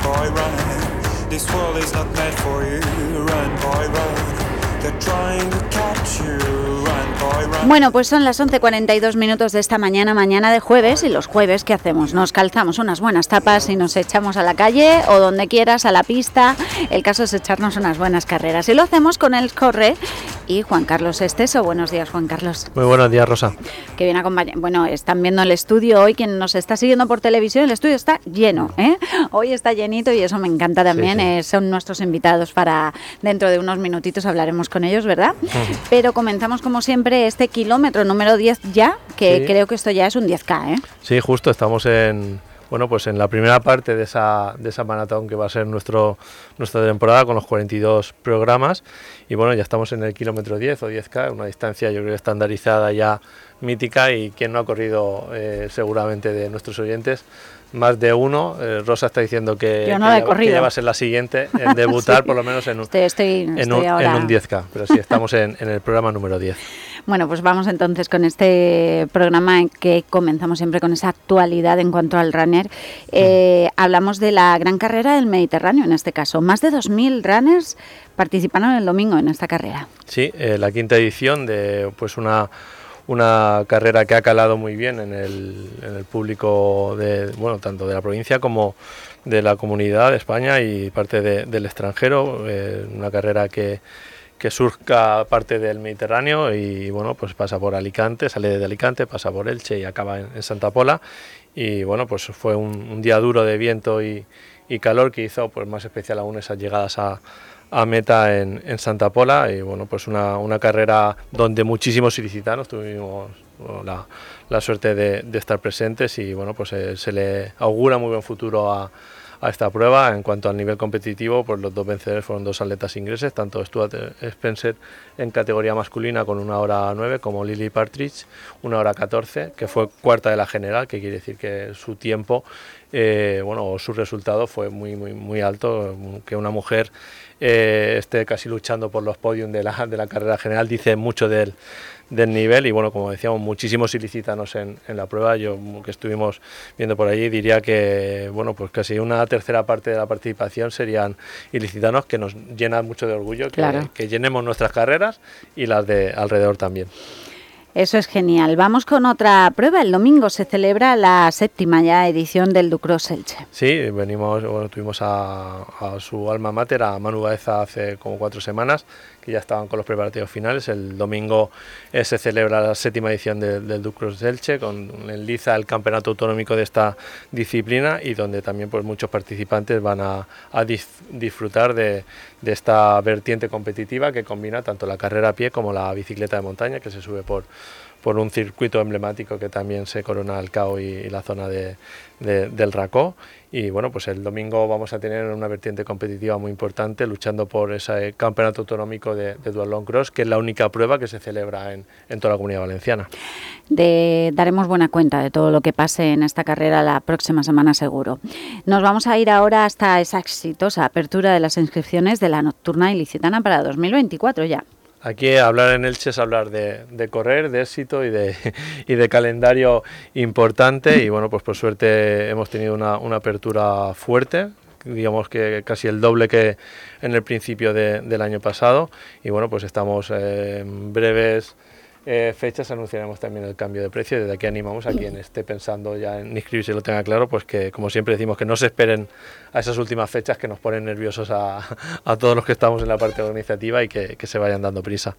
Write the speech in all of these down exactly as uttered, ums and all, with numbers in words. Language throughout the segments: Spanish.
boy, run. This world is not meant for you. Run, boy, run. They're trying to catch you. Run, boy, run. Bueno, pues son las once cuarenta y dos minutos de esta mañana, mañana de jueves, y los jueves, ¿qué hacemos? Nos calzamos unas buenas tapas y nos echamos a la calle o donde quieras, a la pista. El caso es echarnos unas buenas carreras y lo hacemos con el Corre y Juan Carlos Esteso. Buenos días, Juan Carlos. Muy buenos días, Rosa. Que bien acompañado. Bueno, están viendo el estudio hoy, quien nos está siguiendo por televisión, el estudio está lleno, ¿eh? Hoy está llenito y eso me encanta también. Sí, sí. Eh, son nuestros invitados para dentro de unos minutitos hablaremos con ellos, ¿verdad? Uh-huh. Pero comenzamos como siempre este kilómetro número diez ya, que sí. Creo que esto ya es un diez K, ¿eh? Sí, justo, estamos en... Bueno, pues en la primera parte de esa, de esa maratón que va a ser nuestro, nuestra temporada con los cuarenta y dos programas y bueno, ya estamos en el kilómetro diez o diez K, una distancia yo creo estandarizada ya mítica y quien no ha corrido eh, seguramente de nuestros oyentes, más de uno. eh, Rosa está diciendo que, yo no que, he ya, corrido. que ya va a ser la siguiente en debutar sí. Por lo menos en un, estoy, estoy, en estoy un, ahora... en un diez K, pero sí, estamos en, en el programa número diez. Bueno, pues vamos entonces con este programa en que comenzamos siempre con esa actualidad en cuanto al runner. Eh, mm. Hablamos de la gran carrera del Mediterráneo en este caso. Más de dos mil runners participaron el domingo en esta carrera. Sí, eh, la quinta edición de pues una... una carrera que ha calado muy bien en el, en el público de, bueno, tanto de la provincia como de la comunidad de España y parte de, del extranjero, eh, una carrera que, que surca parte del Mediterráneo y bueno, pues pasa por Alicante, sale de Alicante, pasa por Elche y acaba en, en Santa Pola y bueno, pues fue un, un día duro de viento y, y calor que hizo pues más especial aún esas llegadas a a meta en, en Santa Pola y bueno, pues una, una carrera donde muchísimos ilicitanos tuvimos bueno, la, la suerte de, de estar presentes y bueno, pues eh, se le augura muy buen futuro a, a esta prueba. En cuanto al nivel competitivo, pues los dos vencedores fueron dos atletas ingleses, tanto Stuart Spencer en categoría masculina con una hora nueve como Lily Partridge una hora catorce, que fue cuarta de la general, que quiere decir que su tiempo, eh, bueno, su resultado fue muy, muy, muy alto, que una mujer Eh, esté casi luchando por los podios de la, de la carrera general, dice mucho del, del nivel y bueno, como decíamos, muchísimos ilicitanos en, en la prueba. Yo que estuvimos viendo por allí diría que bueno, pues casi una tercera parte de la participación serían ilicitanos, que nos llena mucho de orgullo, claro. que, que llenemos nuestras carreras y las de alrededor también. Eso es genial. Vamos con otra prueba. El domingo se celebra la séptima ya edición del Ducross Elche. Sí, venimos, bueno, tuvimos a, a su alma mater, a Manu Baeza, hace como cuatro semanas, que ya estaban con los preparativos finales. El domingo eh, se celebra la séptima edición de, del Ducross Elche, con en liza el campeonato autonómico de esta disciplina y donde también pues muchos participantes van a, a dif, disfrutar de, de esta vertiente competitiva que combina tanto la carrera a pie como la bicicleta de montaña, que se sube por por un circuito emblemático que también se corona el Cao y, y la zona de, de, del Racó. Y bueno, pues el domingo vamos a tener una vertiente competitiva muy importante, luchando por ese campeonato autonómico de, de Duathlon Cross, que es la única prueba que se celebra en, en toda la Comunidad Valenciana. De, daremos buena cuenta de todo lo que pase en esta carrera la próxima semana seguro. Nos vamos a ir ahora hasta esa exitosa apertura de las inscripciones de la Nocturna Ilicitana para dos mil veinticuatro ya. Aquí hablar en Elche es hablar de, de correr, de éxito y de, y de calendario importante y bueno, pues por suerte hemos tenido una, una apertura fuerte, digamos que casi el doble que en el principio de, del año pasado y bueno, pues estamos eh, en breves eh, fechas anunciaremos también el cambio de precio. Desde aquí animamos a quien esté pensando ya en inscribirse y lo tenga claro, pues que como siempre decimos que no se esperen a esas últimas fechas que nos ponen nerviosos a, a todos los que estamos en la parte organizativa y que, que se vayan dando prisa.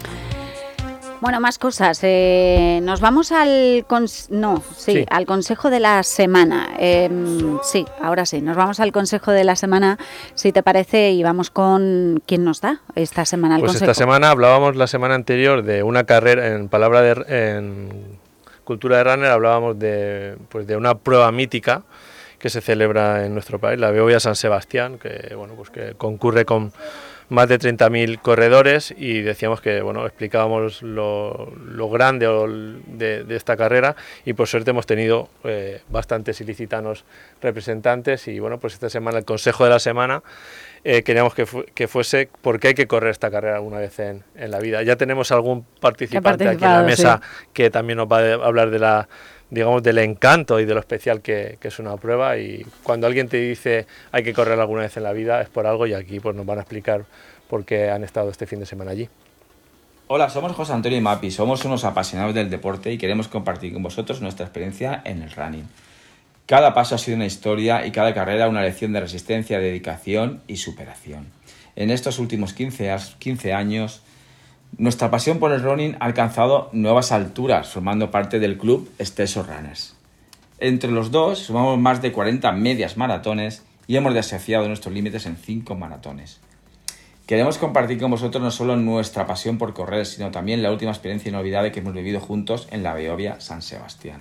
Bueno, más cosas. Eh, nos vamos al cons- no, sí, sí, al consejo de la semana. Eh, sí, ahora sí. Nos vamos al consejo de la semana, si te parece, y vamos con quién nos da esta semana el pues consejo. Esta semana hablábamos la semana anterior de una carrera en palabra de en cultura de runner, hablábamos de pues de una prueba mítica que se celebra en nuestro país, la Beovia San Sebastián, que bueno, pues que concurre con más de treinta mil corredores y decíamos que, bueno, explicábamos lo, lo grande de, de esta carrera y por suerte hemos tenido eh, bastantes ilicitanos representantes y bueno, pues esta semana el consejo de la semana eh, queríamos que, fu- que fuese por qué hay que correr esta carrera alguna vez en, en la vida. Ya tenemos algún participante aquí en la mesa sí. que también nos va a hablar de la digamos, del encanto y de lo especial que, que es una prueba. Y cuando alguien te dice hay que correr alguna vez en la vida es por algo, y aquí pues nos van a explicar por qué han estado este fin de semana allí. Hola, somos José Antonio y Mapi, somos unos apasionados del deporte y queremos compartir con vosotros nuestra experiencia en el running. Cada paso ha sido una historia y cada carrera una lección de resistencia, dedicación y superación. En estos últimos quince años, nuestra pasión por el running ha alcanzado nuevas alturas, formando parte del club Exceso Runners. Entre los dos sumamos más de cuarenta medias maratones y hemos desafiado nuestros límites en cinco maratones. Queremos compartir con vosotros no solo nuestra pasión por correr, sino también la última experiencia inolvidable que hemos vivido juntos en la Beovia San Sebastián.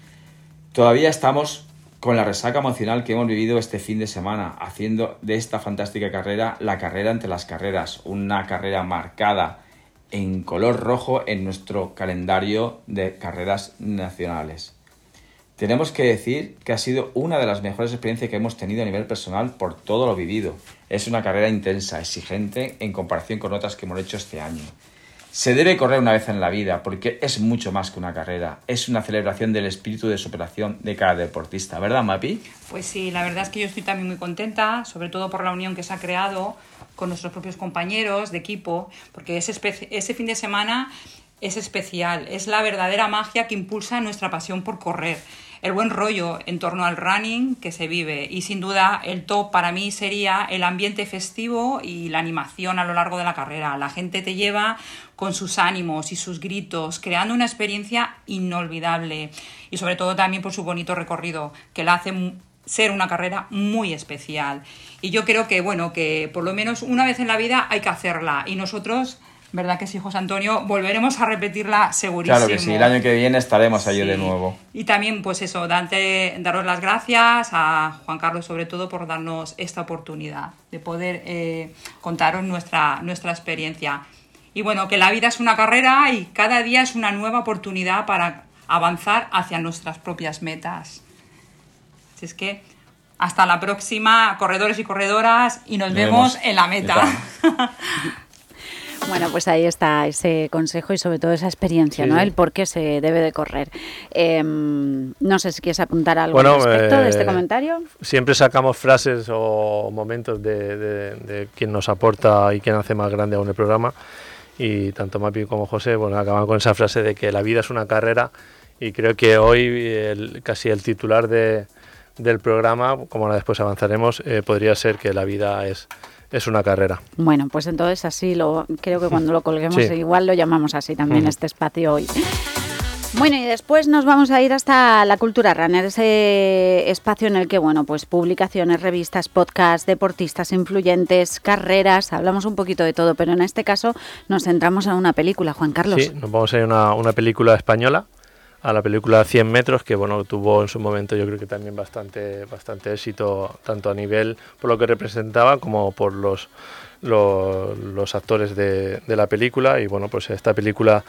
Todavía estamos con la resaca emocional que hemos vivido este fin de semana, haciendo de esta fantástica carrera la carrera entre las carreras, una carrera marcada en color rojo en nuestro calendario de carreras nacionales. Tenemos que decir que ha sido una de las mejores experiencias que hemos tenido a nivel personal por todo lo vivido. Es una carrera intensa, exigente en comparación con otras que hemos hecho este año. Se debe correr una vez en la vida porque es mucho más que una carrera. Es una celebración del espíritu de superación de cada deportista. ¿Verdad, Mapi? Pues sí, la verdad es que yo estoy también muy contenta, sobre todo por la unión que se ha creado con nuestros propios compañeros de equipo, porque ese, espe- ese fin de semana es especial. Es la verdadera magia que impulsa nuestra pasión por correr. El buen rollo en torno al running que se vive, y sin duda el top para mí sería el ambiente festivo y la animación a lo largo de la carrera. La gente te lleva con sus ánimos y sus gritos, creando una experiencia inolvidable, y sobre todo también por su bonito recorrido, que la hace ser una carrera muy especial. Y yo creo que, bueno, que por lo menos una vez en la vida hay que hacerla, y nosotros, ¿verdad que sí, José Antonio? Volveremos a repetirla segurísimo. Claro que sí, el año que viene estaremos allí Sí. de nuevo. Y también, pues eso, darte, daros las gracias a Juan Carlos, sobre todo, por darnos esta oportunidad de poder eh, contaros nuestra, nuestra experiencia. Y bueno, que la vida es una carrera y cada día es una nueva oportunidad para avanzar hacia nuestras propias metas. Así es que hasta la próxima, corredores y corredoras, y nos, Nos vemos, vemos en la meta. Bueno, pues ahí está ese consejo y sobre todo esa experiencia, Sí, ¿no? sí. El por qué se debe de correr. Eh, no sé si quieres apuntar algo Bueno, al respecto de eh, este comentario. Siempre sacamos frases o momentos de, de, de quien nos aporta y quien hace más grande aún el programa, y tanto Mapi como José, bueno, acaban con esa frase de que la vida es una carrera, y creo que hoy el, casi el titular de, del programa, como ahora después avanzaremos, eh, podría ser que la vida es, es una carrera. Bueno, pues entonces así lo creo que cuando lo colguemos Sí. igual lo llamamos así también, Ujú. este espacio hoy. Bueno, y después nos vamos a ir hasta la Cultura Runner, ese espacio en el que, bueno, pues publicaciones, revistas, podcasts, deportistas influyentes, carreras, hablamos un poquito de todo, pero en este caso nos centramos en una película, Juan Carlos. Sí, nos vamos a ir a una, una película española, a la película cien metros, que bueno, tuvo en su momento yo creo que también bastante, bastante éxito, tanto a nivel por lo que representaba como por los, los, los actores de, de la película. Y bueno, pues esta película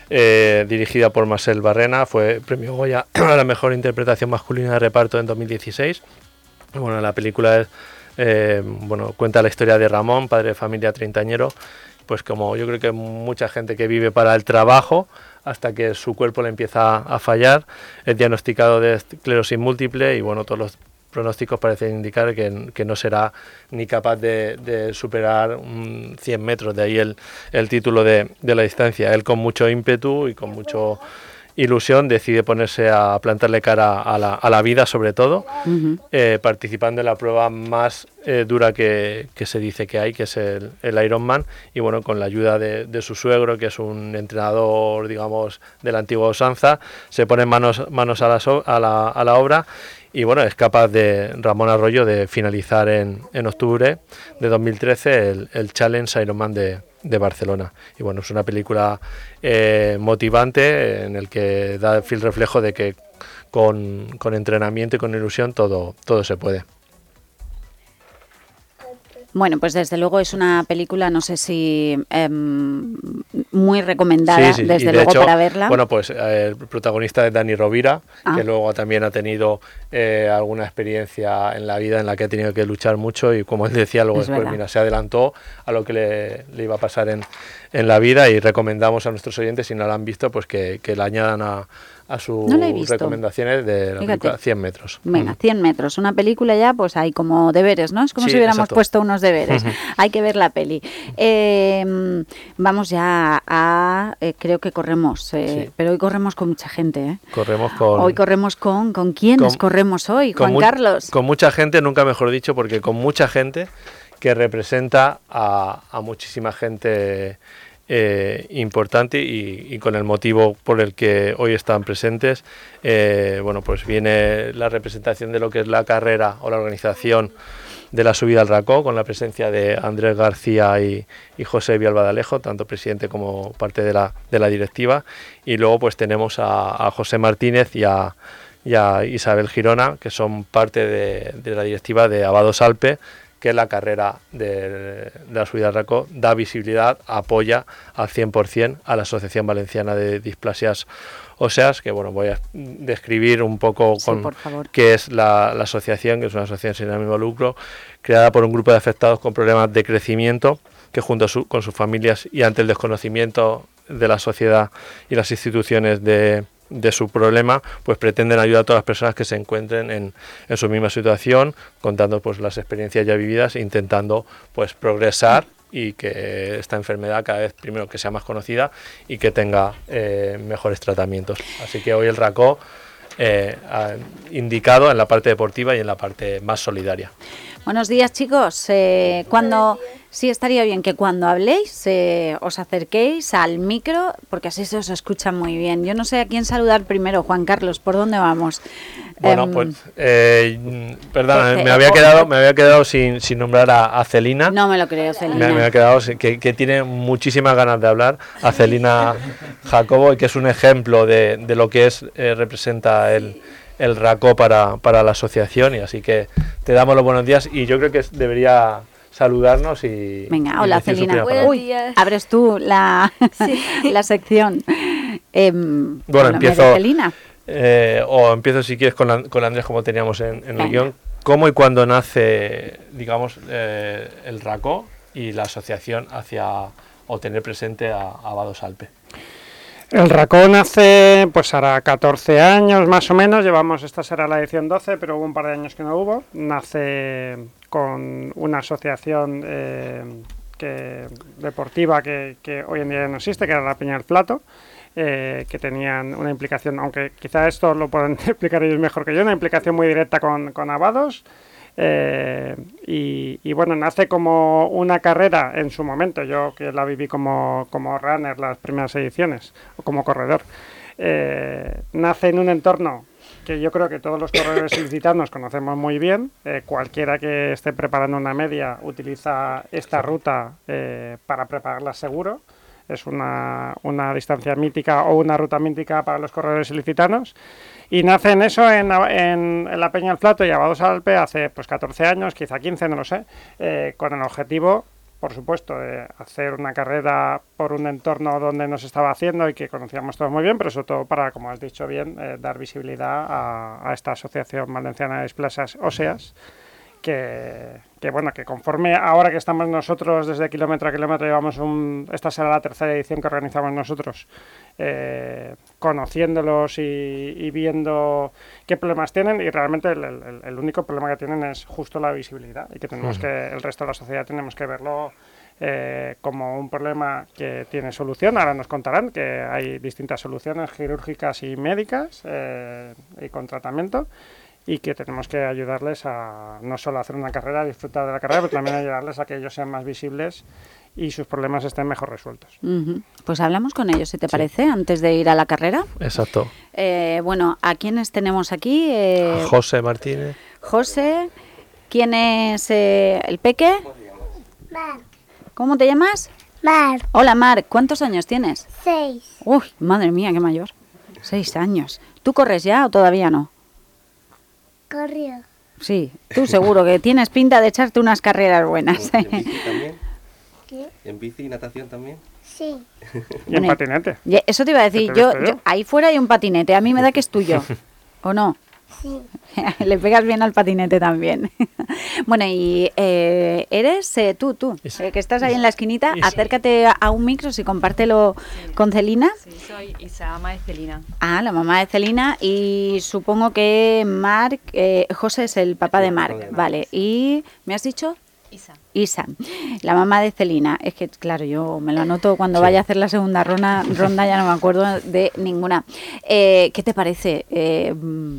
eh, dirigida por Marcel Barrena fue premio Goya a la mejor interpretación masculina de reparto en dos mil dieciséis. Y bueno, la película es, eh, bueno, cuenta la historia de Ramón, padre de familia treintañero, pues como yo creo que mucha gente que vive para el trabajo, hasta que su cuerpo le empieza a fallar, es diagnosticado de esclerosis múltiple, y bueno, todos los pronósticos parecen indicar que, que no será ni capaz de, de superar um, cien metros, de ahí el, el título de, de la distancia. Él, con mucho ímpetu y con mucho ilusión, decide ponerse a plantarle cara a la, a la vida, sobre todo, Uh-huh. eh, participando en la prueba más eh, dura que, que se dice que hay, que es el, el Ironman, y bueno, con la ayuda de, de su suegro, que es un entrenador, digamos, de la antigua usanza, se pone manos, manos a, la so, a, la, a la obra, y bueno, es capaz de Ramón Arroyo de finalizar en, en octubre de dos mil trece el, el Challenge Ironman de, de Barcelona. Y bueno, es una película eh, motivante, en el que da el fiel reflejo de que con, con entrenamiento y con ilusión todo, todo se puede. Bueno, pues desde luego es una película, no sé si eh, muy recomendada, Sí, sí, desde y de luego hecho, para verla. Bueno, pues eh, el protagonista es Dani Rovira, Ah. que luego también ha tenido eh, alguna experiencia en la vida en la que ha tenido que luchar mucho, y como él decía, luego Es después, verdad. mira, se adelantó a lo que le, le iba a pasar en, en la vida, y recomendamos a nuestros oyentes, si no la han visto, pues que, que la añadan a, a sus No la he visto. recomendaciones de la Fíjate. película cien metros. Venga, Mm. cien metros. Una película ya, pues hay como deberes, ¿no? Es como Sí, si hubiéramos exacto. puesto unos deberes. Hay que ver la peli. Eh, vamos ya a... eh, creo que corremos, eh, Sí. pero hoy corremos con mucha gente, ¿eh? Corremos con... Hoy corremos con... ¿Con quiénes con- corremos hoy, con Juan mu- Carlos? Con mucha gente, nunca mejor dicho, porque con mucha gente que representa a, a muchísima gente eh, importante y, y con el motivo por el que hoy están presentes, eh, bueno, pues viene la representación de lo que es la carrera o la organización de la subida al Racó, con la presencia de Andrés García y, y José Vialbadalejo, tanto presidente como parte de la, de la directiva, y luego pues tenemos a, a José Martínez y a, y a Isabel Girona, que son parte de, de la directiva de Abados Alpe, que la carrera de, de la subida al Racó da visibilidad, apoya al cien por cien a la Asociación Valenciana de Displasias Óseas, que bueno, voy a describir un poco Sí, con por favor. qué es la, la asociación, que es una asociación sin ánimo de lucro, creada por un grupo de afectados con problemas de crecimiento, que junto a su- con sus familias y ante el desconocimiento de la sociedad y las instituciones de, de su problema, pues pretenden ayudar a todas las personas que se encuentren en, en su misma situación, contando pues las experiencias ya vividas, intentando pues progresar y que esta enfermedad cada vez primero que sea más conocida y que tenga eh, mejores tratamientos. Así que hoy el Racó eh, ha indicado en la parte deportiva y en la parte más solidaria. Buenos días, chicos. Eh, cuando sí estaría bien que cuando habléis eh, os acerquéis al micro, porque así se os escucha muy bien. Yo no sé a quién saludar primero, Juan Carlos. ¿Por dónde vamos? Bueno, Em, pues, eh, perdona, Jorge, me había o- quedado, me había quedado sin, sin nombrar a, a Celina. no me lo creo, Me, Celina. me ha quedado sin- que, que tiene muchísimas ganas de hablar, a Celina Jacobo, y que es un ejemplo de, de lo que es eh, representa el, el Racó para, para la asociación, y así que te damos los buenos días y yo creo que es- debería saludarnos y Venga, y hola, decir su Celina. primera Buenos palabra. Uy, días. abres tú la, la sección. Em, háblame de empiezo. Celina. Eh, o empiezo si quieres con, An- con Andrés, como teníamos en, en Venga. el guión. ¿Cómo y cuándo nace, digamos, eh, el Racó y la asociación hacia o tener presente a, a Abados Alpe? El Racó nace, pues hará catorce años más o menos, llevamos, esta será la edición doce, pero hubo un par de años que no hubo. Nace con una asociación eh, que, deportiva que, que hoy en día ya no existe, que era la Peña del Plato, eh, que tenían una implicación, aunque quizá esto lo pueden explicar ellos mejor que yo, una implicación muy directa con, con Abados. Eh, y, y bueno, nace como una carrera en su momento, yo que la viví como, como runner las primeras ediciones, o como corredor, eh, nace en un entorno que yo creo que todos los corredores ilicitanos conocemos muy bien. Eh, cualquiera que esté preparando una media utiliza esta ruta eh, para prepararla seguro. Es una, una distancia mítica o una ruta mítica para los corredores ilicitanos. Y nace en eso, en, en, en la Peña del Plato y Abados Alpe, hace pues catorce años, quizá quince, no lo sé, eh, con el objetivo, por supuesto, de hacer una carrera por un entorno donde nos estaba haciendo y que conocíamos todos muy bien, pero sobre todo para, como has dicho bien, eh, dar visibilidad a, a esta Asociación Valenciana de Displasias Óseas, que, que bueno, que conforme ahora que estamos nosotros desde kilómetro a kilómetro, llevamos un, esta será la tercera edición que organizamos nosotros, eh, conociéndolos y, y viendo qué problemas tienen, y realmente el, el, el único problema que tienen es justo la visibilidad, y que tenemos Ujú. que, el resto de la sociedad tenemos que verlo eh, como un problema que tiene solución. Ahora nos contarán que hay distintas soluciones quirúrgicas y médicas eh, y con tratamiento, y que tenemos que ayudarles a no solo hacer una carrera, a disfrutar de la carrera, pero también ayudarles a que ellos sean más visibles y sus problemas estén mejor resueltos. Ujú. Pues hablamos con ellos, si te parece, antes de ir a la carrera. Exacto. Eh, bueno, ¿a quiénes tenemos aquí? Eh, José Martínez. José, ¿quién es eh, el peque? Mar. ¿Cómo te llamas? Mar. Hola, Marc, ¿cuántos años tienes? Seis. Uy, madre mía, qué mayor. Seis años. ¿Tú corres ya o todavía no? Corrió. Sí, tú seguro que tienes pinta de echarte unas carreras buenas. ¿En bici también? ¿Qué? ¿En bici y natación también? Sí. Y en Bueno, patinete. Y eso te iba a decir, ¿Qué te he yo, visto yo- yo? ahí fuera hay un patinete, a mí me da que es tuyo, ¿o no? Sí. Le pegas bien al patinete también. Bueno, y eh, eres eh, tú, tú, Isa. eh, que estás ahí en la esquinita, Isa. acércate a un micro y compártelo con Celina. Sí, soy Isa, mamá de Celina. Ah, la mamá de Celina, y supongo que Marc, eh, José es el papá de Marc, vale. Y ¿me has dicho? Isa. Isa, la mamá de Celina. Es que, claro, yo me lo anoto cuando vaya a hacer la segunda ronda, ronda ya no me acuerdo de ninguna. Eh, ¿Qué te parece? Eh,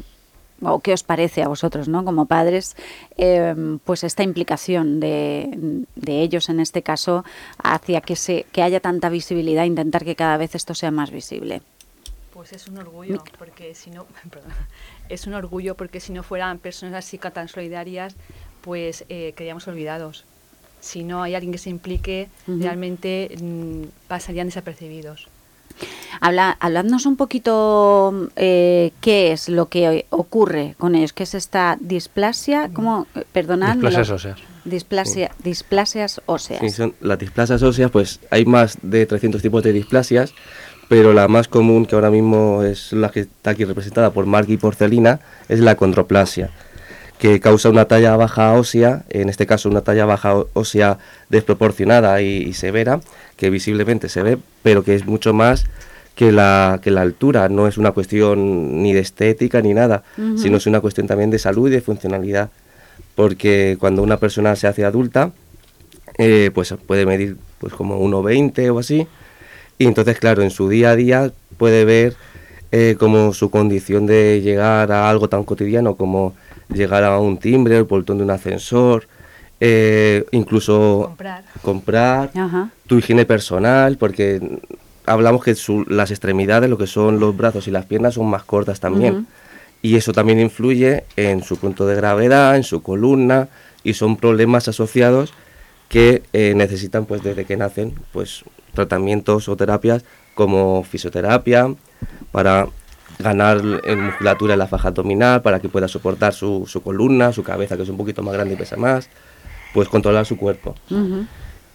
o qué os parece a vosotros, ¿no? Como padres, eh, pues esta implicación de, de ellos en este caso hacia que se que haya tanta visibilidad, intentar que cada vez esto sea más visible. Pues es un orgullo, porque si no, perdón, es un orgullo porque si no fueran personas así tan solidarias, pues eh, quedaríamos olvidados. Si no hay alguien que se implique, Uh-huh. realmente mmm, pasarían desapercibidos. Habla, habladnos un poquito eh, qué es lo que ocurre con ellos, qué es esta displasia, ¿cómo? Eh, Perdonad. Displasias lo- óseas. Displasia, displasias óseas. Sí, son las displasias óseas, pues hay más de trescientos tipos de displasias, pero la más común, que ahora mismo es la que está aquí representada por Marc y por Celina, es la acondroplasia, que causa una talla baja ósea, en este caso una talla baja ó- ósea desproporcionada y, y severa, que visiblemente se ve, pero que es mucho más que la, que la altura. No es una cuestión ni de estética ni nada, Ujú. sino es una cuestión también de salud y de funcionalidad, porque cuando una persona se hace adulta, eh, pues puede medir pues como uno veinte o así, y entonces claro, en su día a día puede ver eh, como su condición de llegar a algo tan cotidiano como llegar a un timbre, el portón de un ascensor, eh, incluso Comprar. comprar, Ajá. tu higiene personal, porque hablamos que su- las extremidades, lo que son los brazos y las piernas, son más cortas también. Ujú. Y eso también influye en su punto de gravedad, en su columna, y son problemas asociados que eh, necesitan, pues desde que nacen, pues tratamientos o terapias como fisioterapia para ganar en musculatura en la faja abdominal, para que pueda soportar su, su columna, su cabeza, que es un poquito más grande y pesa más, pues controlar su cuerpo. Ujú.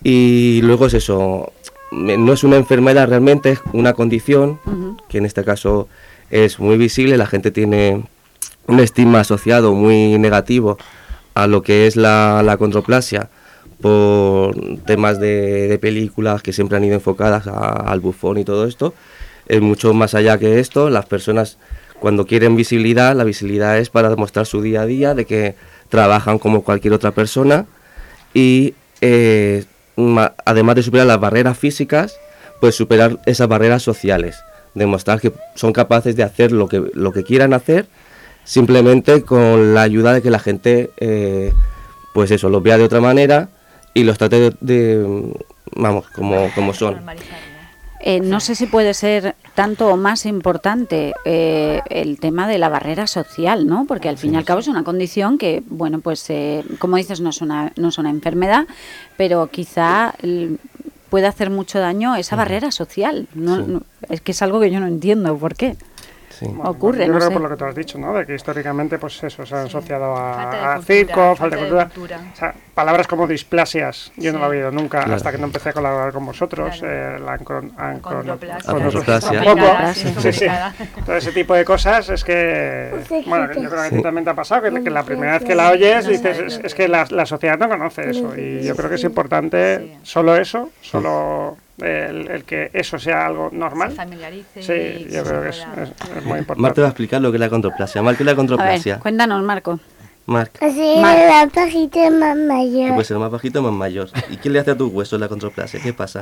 Y luego es eso, me- no es una enfermedad realmente, es una condición, Ujú. que en este caso es muy visible, la gente tiene un estigma asociado muy negativo a lo que es la, la acondroplasia por temas de, de películas que siempre han ido enfocadas a- al bufón y todo esto. Es mucho más allá que esto. Las personas, cuando quieren visibilidad, la visibilidad es para demostrar su día a día, de que trabajan como cualquier otra persona y eh, ma- además de superar las barreras físicas, pues superar esas barreras sociales, demostrar que son capaces de hacer lo que, lo que quieran hacer, simplemente con la ayuda de que la gente, eh, pues eso, los vea de otra manera y los trate de, de, vamos, como, como son. Normalizarlo. Eh, no sé si puede ser tanto o más importante eh, el tema de la barrera social, ¿no? Porque al fin y al cabo es una condición que, bueno, pues eh, como dices, no es una, no es una enfermedad, pero quizá l- puede hacer mucho daño esa barrera social. No, Sí. no- es que es algo que yo no entiendo por qué. Sí. Bueno, Ocurre, yo no creo sé. por lo que tú has dicho, ¿no? De que históricamente, pues eso, se ha asociado a, Falta de a cultura, circo, falta falta de de cultura. cultura. O sea, palabras como displasias, yo no Sí. lo he oído nunca Claro. hasta que no empecé a colaborar con vosotros. Claro. Eh, la ancron- ancron- Acondroplasia. Acondroplasia. tampoco. Complicada, sí, es Sí, sí. complicada. Todo ese tipo de cosas es que, Sí, bueno, sí, yo creo que a sí. ti también te ha pasado, que, que la primera vez que la oyes dices, es, es que la, la sociedad no conoce eso. Y yo creo que es importante Sí. solo eso, solo el, el que eso sea algo normal. Se familiarice. Sí, y yo se creo que es, pueda- es- es muy Marc importante. te va a explicar lo que es la acondroplasia. Marc, ¿qué es la A ver, acondroplasia? cuéntanos, Marco. Marc, Así Mar- la pajita más que mayor. puede ser más bajito o más mayor. ¿Y qué le hace a tus huesos la acondroplasia? ¿Qué pasa?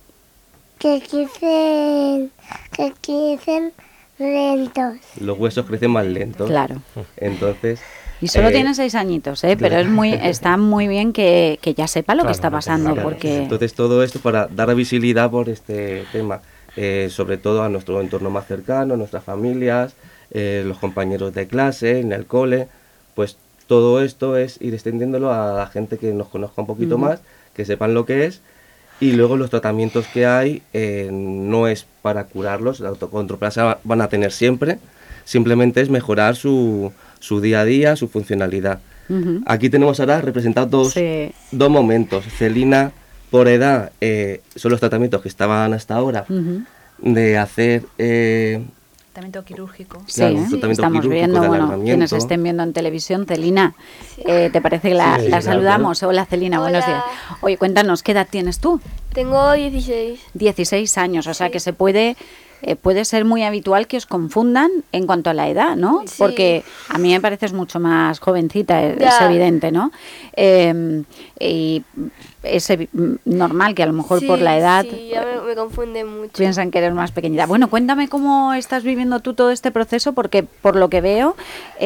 Que quisen, que quisen lentos. Los huesos crecen más lentos. Claro. Entonces, Y solo eh, tiene seis añitos, ¿eh? Pero es muy, está muy bien que, que ya sepa lo que Claro, está no tenga pasando, claro. porque... entonces todo esto para dar visibilidad por este tema, eh, sobre todo a nuestro entorno más cercano, nuestras familias, eh, los compañeros de clase, en el cole, pues todo esto es ir extendiéndolo a la gente que nos conozca un poquito Ujú. más, que sepan lo que es, y luego los tratamientos que hay eh, no es para curarlos, la acondroplasia van a tener siempre, simplemente es mejorar su, su día a día, su funcionalidad. Ujú. Aquí tenemos ahora representados dos, Sí. dos momentos. Celina, por edad, eh, son los tratamientos que estaban hasta ahora Ujú. de hacer eh, Tratamiento quirúrgico. Sí, Claro, ¿eh? un tratamiento Estamos quirúrgico viendo, de bueno, alargamiento. quienes estén viendo en televisión, Celina, eh, ¿te parece que la, Sí, la claro, saludamos? Hola, Celina, buenos Hola. días. Oye, cuéntanos, ¿qué edad tienes tú? Tengo dieciséis. dieciséis años, o sea que se puede, eh, puede ser muy habitual que os confundan en cuanto a la edad, ¿no? Sí. Porque a mí me pareces mucho más jovencita, es, Ya. es evidente, ¿no? Eh, y es evi- normal que a lo mejor Sí, por la edad Sí, ya me, me confunde mucho. piensan que eres más pequeñita. Bueno, cuéntame cómo estás viviendo tú todo este proceso, porque por lo que veo,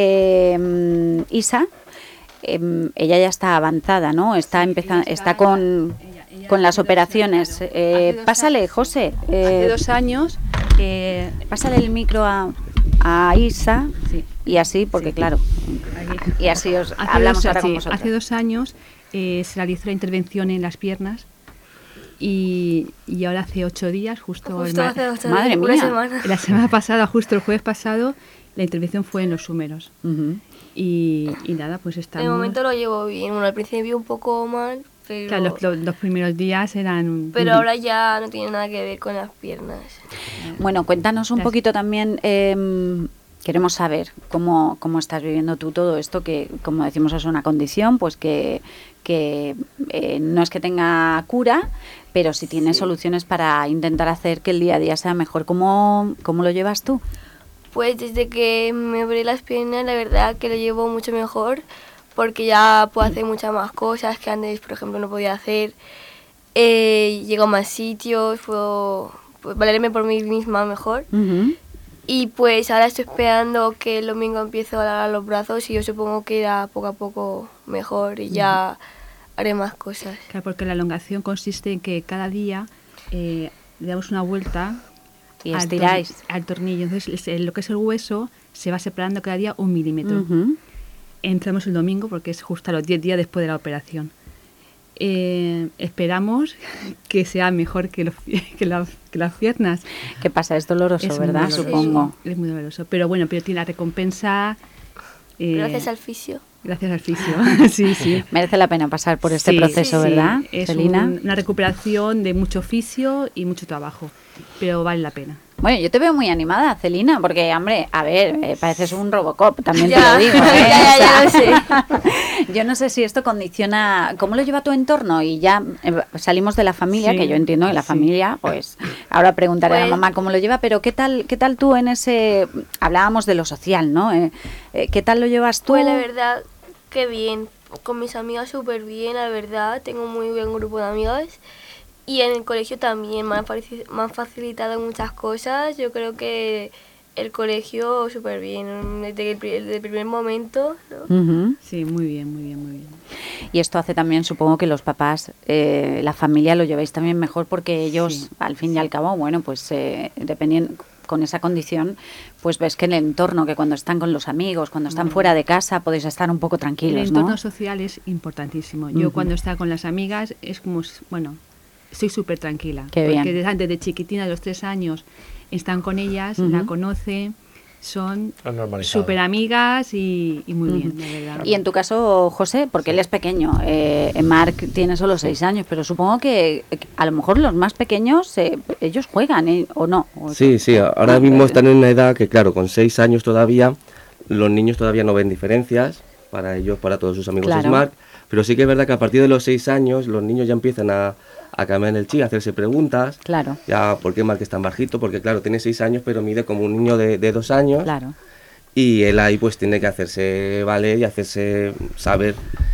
eh, Isa, eh, ella ya está avanzada, ¿no? Está empezando, ella está está- con, ella- ella con las hace dos- operaciones. claro, Eh, hace dos pásale, años, José, Hace eh, dos años, eh, pásale el micro a, a Isa sí, y así, porque Sí. claro, aquí. y así os Hace hablamos dos, ahora con sí, vosotros. hace dos años eh, se realizó la intervención en las piernas y, y ahora hace ocho días, justo, el Justo ma- hace dos Madre días, una mía. semana. la semana pasada, justo el jueves pasado, la intervención fue en los húmeros. Ujú. Y, y nada, pues estamos... De momento lo llevo bien. Bueno, al principio un poco mal, pero, Claro, los, los- los primeros días eran... pero ahora ya no tiene nada que ver con las piernas. Bueno, cuéntanos un Las- poquito también, eh, queremos saber cómo, cómo estás viviendo tú todo esto, que como decimos es una condición, pues que, que eh, no es que tenga cura, pero sí tiene soluciones para intentar hacer que el día a día sea mejor. ¿Cómo, cómo lo llevas tú? Pues desde que me abrí las piernas, la verdad que lo llevo mucho mejor, porque ya puedo hacer muchas más cosas que antes, por ejemplo, no podía hacer. Eh, llego a más sitios, puedo pues, valerme por mí misma mejor. Ujú. Y pues ahora estoy esperando que el domingo empiece a alargar los brazos y yo supongo que irá poco a poco mejor y ya haré más cosas. Claro, porque la elongación consiste en que cada día eh, le damos una vuelta Y al estiráis. tor- al tornillo. Entonces, es- eh, lo que es el hueso se va separando cada día un milímetro. Ujú. Entramos el domingo porque es justo a los diez días después de la operación. Eh, esperamos que sea mejor que, los, que, las, que las piernas. ¿Qué pasa? Es doloroso, Es muy ¿verdad? doloroso. Supongo. Es muy doloroso. Pero bueno, pero tiene la recompensa. eh, Gracias al fisio. Gracias al fisio. sí, sí. Merece la pena pasar por este Sí, proceso, sí, ¿verdad, Es Celina? un- una recuperación de mucho oficio y mucho trabajo, pero vale la pena. Bueno, yo te veo muy animada, Celina, porque, hombre, a ver, eh, pareces un Robocop, también Ya, te lo digo. ¿eh? ya, ya, ya lo O sea, yo no sé si esto condiciona, ¿cómo lo lleva tu entorno? Y ya eh, salimos de la familia, Sí, que yo entiendo que la sí. familia, pues, ahora preguntaré a la Pues- mamá cómo lo lleva, pero ¿qué tal, qué tal tú en ese, hablábamos de lo social, ¿no? Eh, eh, ¿Qué tal lo llevas tú? Pues la verdad que bien, con mis amigas súper bien, la verdad, tengo un muy buen grupo de amigas y en el colegio también me han, faci- me han facilitado muchas cosas, yo creo que el colegio súper bien, desde el, pri- desde el primer momento, ¿no? Ujú. Sí, muy bien, muy bien, muy bien. Y esto hace también, supongo que los papás, eh, la familia lo lleváis también mejor porque ellos, Sí, al fin y al cabo, bueno, pues eh, dependiendo con esa condición, pues ves que en el entorno, que cuando están con los amigos, cuando están fuera de casa, podéis estar un poco El tranquilos, entorno ¿no? social es importantísimo. Yo Ujú. cuando estaba con las amigas es como, s- bueno, estoy súper tranquila. Qué porque bien. desde, desde chiquitina, de los tres años, están con ellas, Ujú. la conocen, son Has normalizado. súper amigas y, y muy bien, Ujú. la verdad. Y en tu caso, José, porque él es pequeño, eh, Marc tiene solo seis años, pero supongo que eh, a lo mejor los más pequeños, eh, ellos juegan, ¿eh? ¿O no? ¿O Sí, sí, ahora Ah, mismo eh, están en una edad que, claro, con seis años todavía, los niños todavía no ven diferencias, para ellos, para todos sus amigos Claro. Smart, pero sí que es verdad que a partir de los seis años los niños ya empiezan a, a cambiar el chi, a hacerse preguntas, Claro, ya, ¿por qué Marc es tan bajito? Porque, claro, tiene seis años, pero mide como un niño de, de dos años, claro. y él ahí pues tiene que hacerse valer y hacerse saber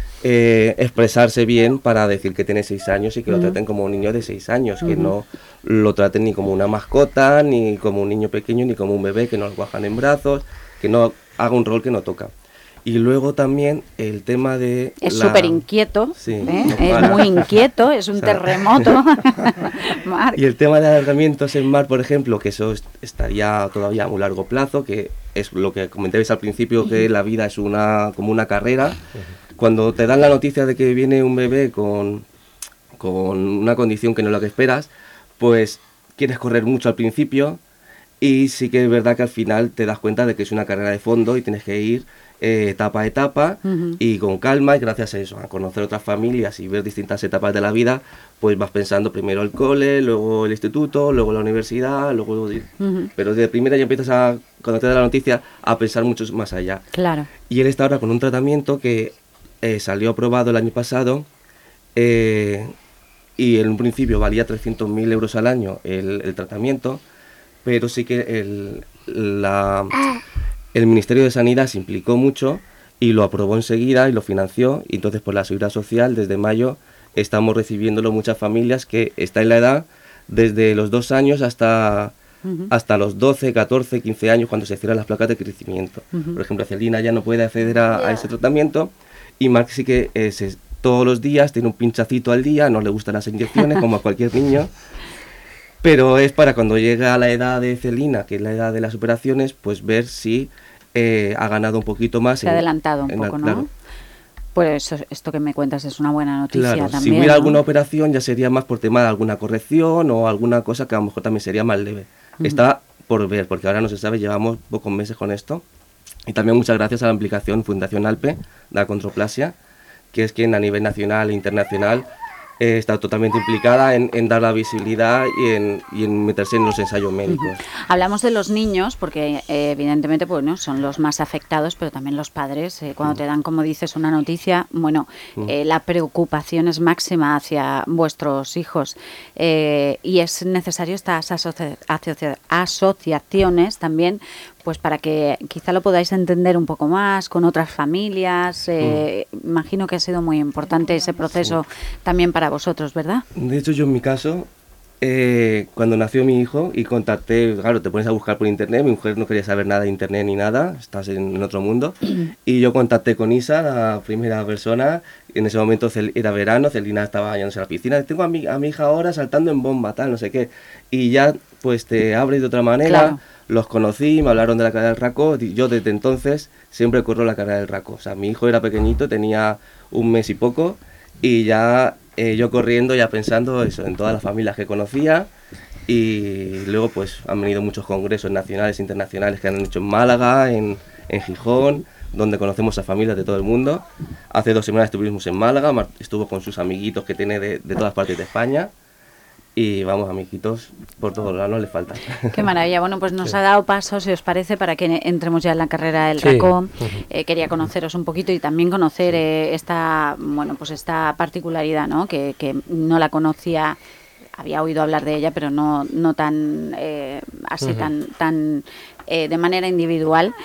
eh, expresarse bien para decir que tiene seis años y que lo Ujú. traten como un niño de seis años, que Ujú. no lo traten ni como una mascota, ni como un niño pequeño, ni como un bebé, que no lo cojan en brazos, que no haga un rol que no toca. Y luego también el tema de... Es la- súper inquieto, Sí, ¿eh? no Es para. muy inquieto, es un O sea, terremoto. Marc. Y el tema de alargamientos en mar, por ejemplo, que eso es- estaría todavía a muy largo plazo, que es lo que comentabais al principio, que la vida es una como una carrera. Cuando te dan la noticia de que viene un bebé con, con una condición que no es la que esperas, pues quieres correr mucho al principio y sí que es verdad que al final te das cuenta de que es una carrera de fondo y tienes que ir eh, etapa a etapa Ujú. y con calma, y gracias a eso, a conocer otras familias y ver distintas etapas de la vida, pues vas pensando primero el cole, luego el instituto, luego la universidad, luego... Ujú. Pero de primera ya empiezas a, cuando te da la noticia, a pensar mucho más allá. Claro. Y él está ahora con un tratamiento que eh, salió aprobado el año pasado, eh, y en un principio valía trescientos mil euros al año el, el tratamiento, pero sí que el, la, el Ministerio de Sanidad se implicó mucho y lo aprobó enseguida y lo financió, y entonces por la Seguridad Social desde mayo estamos recibiéndolo muchas familias que está en la edad desde los dos años hasta, Ujú. hasta los doce, catorce, quince años, cuando se cierran las placas de crecimiento. Ujú. Por ejemplo, Celina ya no puede acceder a, a Ya. ese tratamiento, y Marc sí que eh, se- todos los días tiene un pinchacito al día, no le gustan las inyecciones como a cualquier niño, pero es para cuando llega a la edad de Celina, que es la edad de las operaciones, pues ver si eh, ha ganado un poquito más. Se ha en- adelantado un en la- poco, ¿no? claro. Pues eso- esto que me cuentas es una buena noticia Claro, también. si hubiera ¿no? alguna operación ya sería más por tema de alguna corrección o alguna cosa que a lo mejor también sería más leve. Ujú. Está por ver, porque ahora no se sabe, llevamos pocos meses con esto. Y también muchas gracias a la implicación Fundación ALPE, de la Controplasia, que es quien a nivel nacional e internacional eh, está totalmente implicada en, en dar la visibilidad y en, y en meterse en los ensayos médicos. Hablamos de los niños porque eh, evidentemente pues, ¿no? son los más afectados, pero también los padres. eh, cuando te dan, como dices, una noticia, bueno, Mm. eh, la preocupación es máxima hacia vuestros hijos, eh, y es necesario estas asocia- asocia- asociaciones también, pues para que quizá lo podáis entender un poco más con otras familias. eh, Imagino que ha sido muy importante ese proceso también para vosotros, ¿verdad? De hecho, yo en mi caso, eh, cuando nació mi hijo y contacté, claro, te pones a buscar por internet, mi mujer no quería saber nada de internet ni nada, estás en, en otro mundo, y yo contacté con Isa, la primera persona, en ese momento Cel- era verano, Celina estaba bañándose en la piscina, tengo a mi, a mi hija ahora saltando en bomba, tal, no sé qué, y ya pues te abres de otra manera. Claro. Los conocí, me hablaron de la carrera del Racó, y yo desde entonces siempre corro la carrera del Racó. O sea, mi hijo era pequeñito, tenía un mes y poco, y ya eh, yo corriendo, ya pensando eso, en todas las familias que conocía, y luego pues han venido muchos congresos nacionales e internacionales que han hecho en Málaga, en, en Gijón, donde conocemos a familias de todo el mundo. Hace dos semanas estuvimos en Málaga, Mar- estuvo con sus amiguitos que tiene de, de todas partes de España, y vamos, amiguitos, por todos lados, no les falta. Qué maravilla. Bueno, pues nos ha dado paso, si os parece, para que entremos ya en la carrera del Sí. Racó. Ujú. Eh, quería conoceros un poquito y también conocer eh, esta, bueno, pues esta particularidad, ¿no? Que, que no la conocía, había oído hablar de ella, pero no, no tan eh, así Ujú. tan, tan eh, de manera individual.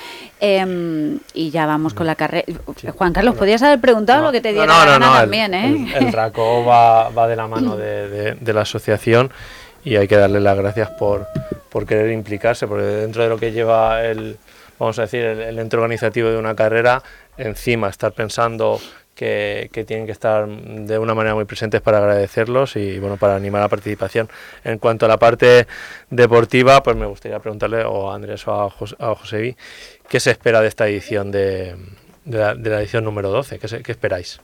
Eh, y ya vamos con la carrera. Juan Carlos, podías haber preguntado lo que te diera no, la no, gana no, el- también, ¿eh? El, el Racó va, va de la mano de, de- de la asociación, y hay que darle las gracias por, por querer implicarse, porque dentro de lo que lleva el, vamos a decir, el, el ente organizativo de una carrera, encima estar pensando que, que tienen que estar de una manera muy presentes para agradecerlos y bueno, para animar la participación. En cuanto a la parte deportiva, pues me gustaría preguntarle o a Andrés o a, Jos- a Josebi, ¿qué se espera de esta edición de, de, la, de la edición número doce? ¿Qué, se- qué esperáis?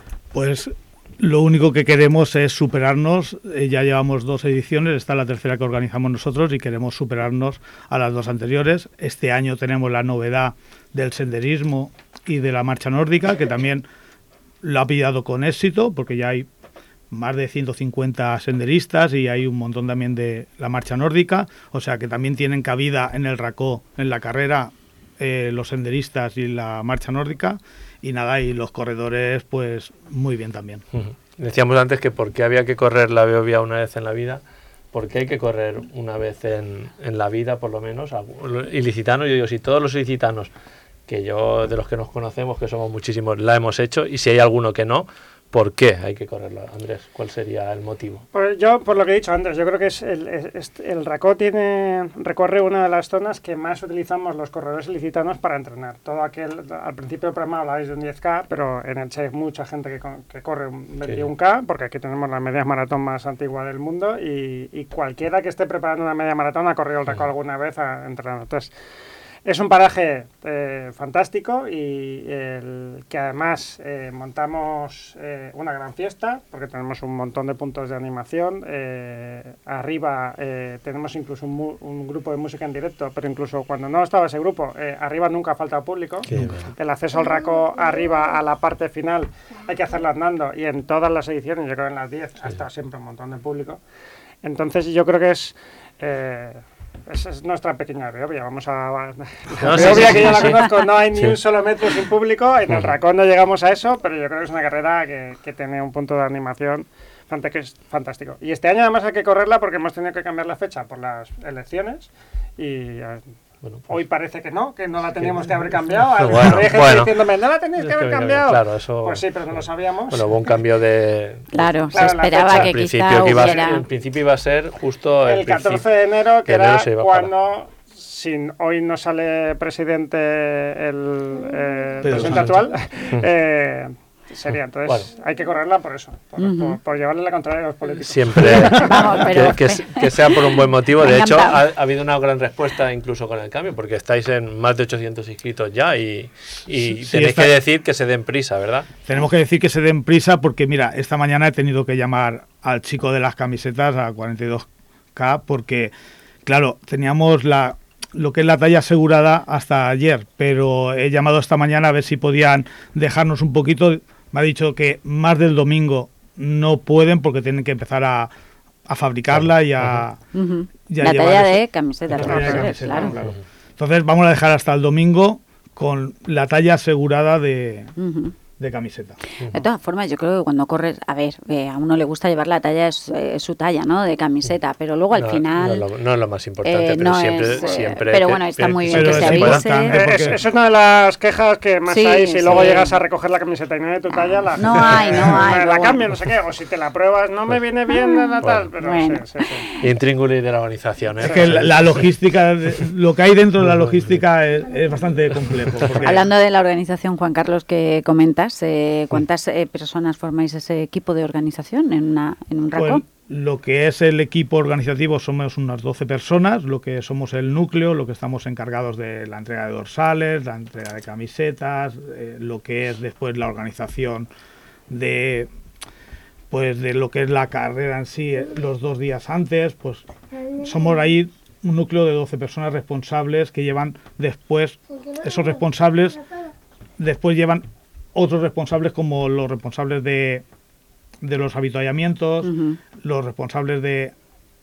Pues lo único que queremos es superarnos. Eh, ya llevamos dos ediciones, esta es la tercera que organizamos nosotros y queremos superarnos a las dos anteriores. Este año tenemos la novedad del senderismo y de la marcha nórdica, que también lo ha pillado con éxito, porque ya hay más de ciento cincuenta senderistas y hay un montón también de la marcha nórdica, o sea que también tienen cabida en el Racó, en la carrera, eh, los senderistas y la marcha nórdica. Y nada, y los corredores, pues muy bien también. Ujú. Decíamos antes que por qué había que correr la Beovia una vez en la vida. ¿Por qué hay que correr una vez en, en la vida, por lo menos? Ilicitanos, yo digo, si todos los ilicitanos, que yo, de los que nos conocemos, que somos muchísimos, la hemos hecho, y si hay alguno que no, ¿por qué hay que correrla? Andrés, ¿cuál sería el motivo? Pues yo, por lo que he dicho antes, yo creo que es el, es- el Racó tiene, recorre una de las zonas que más utilizamos los corredores ilicitanos para entrenar. Todo aquel, al principio del programa hablabais de un diez K, pero en el Che hay mucha gente que, con- que corre un veintiuno K, porque aquí tenemos la media maratón más antigua del mundo, y, y cualquiera que esté preparando una media maratón ha corrido el Racó alguna vez a, entrenando. Entonces, Es un paraje eh, fantástico y el, que además eh, montamos eh, una gran fiesta porque tenemos un montón de puntos de animación. Eh, arriba eh, tenemos incluso un, mu- un grupo de música en directo, pero incluso cuando no estaba ese grupo, eh, arriba nunca falta público. El acceso al Racó arriba a la parte final hay que hacerlo andando y en todas las ediciones, yo creo en las diez, ha estado siempre un montón de público. Entonces yo creo que es... Eh, esa es nuestra pequeña Beovia. Vamos a... No, sí, Beovia, sí, que sí, yo la sí. conozco, no hay ni Sí. un solo metro sin público. En el Ujú. Racón no llegamos a eso, pero yo creo que es una carrera que, que tiene un punto de animación fanta- que es fantástico. Y este año además hay que correrla porque hemos tenido que cambiar la fecha por las elecciones y... eh, Bueno, pues, hoy parece que no, que no la teníamos que haber cambiado. Hay Bueno, gente bueno. diciéndome, no la tenéis que Es que haber había- cambiado. claro, eso- Pues sí, pero no lo sabíamos. Bueno, hubo un cambio de... Claro, Claro, se la esperaba fecha. que Al principio, quizá que iba a ser, hubiera... en principio iba a ser justo el principio- catorce de enero, que que enero era se iba para- cuando, si hoy no sale presidente el eh, Pedro presidente Sánchez. actual, eh, sería. Entonces Bueno. hay que correrla por eso, por, Ujú. por- por llevarle la contraria a los políticos. Siempre Vamos, pero- que, que se- que sea por un buen motivo. Me De ha hecho, ha, encantado. ha habido una gran respuesta incluso con el cambio, porque estáis en más de ochocientos inscritos ya y, y Sí, sí, tenéis está- que decir que se den prisa, ¿verdad? Tenemos que decir que se den prisa porque, mira, esta mañana he tenido que llamar al chico de las camisetas, a cuarenta y dos K, porque, claro, teníamos la lo que es la talla asegurada hasta ayer, pero he llamado esta mañana a ver si podían dejarnos un poquito. Me ha dicho que más del domingo no pueden porque tienen que empezar a, a fabricarla y a, Ujú. y a La llevar talla eso. de camiseta, La te talla de refieres, camiseta, claro. claro. Entonces vamos a dejar hasta el domingo con la talla asegurada de, Ujú. de camiseta. De todas formas, yo creo que cuando corres, a ver, eh, a uno le gusta llevar la talla, es eh, su talla, ¿no? De camiseta, pero luego al No, final... No, es lo, no es lo más importante, eh, pero no siempre, es, eh, siempre... pero que- bueno, está que- muy bien Pero que se es avise. importante Eh, porque- es, es una de las quejas que más Sí, hay si luego sí. llegas a recoger la camiseta y no es de tu talla, la No gente hay, no hay, la luego- cambia, no sé qué, o si te la pruebas, no me viene bien, nada tal, pero Bueno. sí, sí, sí. Intríngulis de la organización, ¿eh? Es que la, la logística, de- lo que hay dentro de la logística es, es bastante complejo. porque- Hablando de la organización, Juan Carlos, que comentas, eh, ¿cuántas eh, personas formáis ese equipo de organización en, una, en un Pues, racón? lo que es el equipo organizativo somos unas doce personas, lo que somos el núcleo, lo que estamos encargados de la entrega de dorsales, la entrega de camisetas, eh, lo que es después la organización de pues de lo que es la carrera en sí, eh, los dos días antes, pues somos ahí un núcleo de doce personas responsables que llevan después, esos responsables después llevan otros responsables como los responsables de de los avituallamientos, Ujú. los responsables de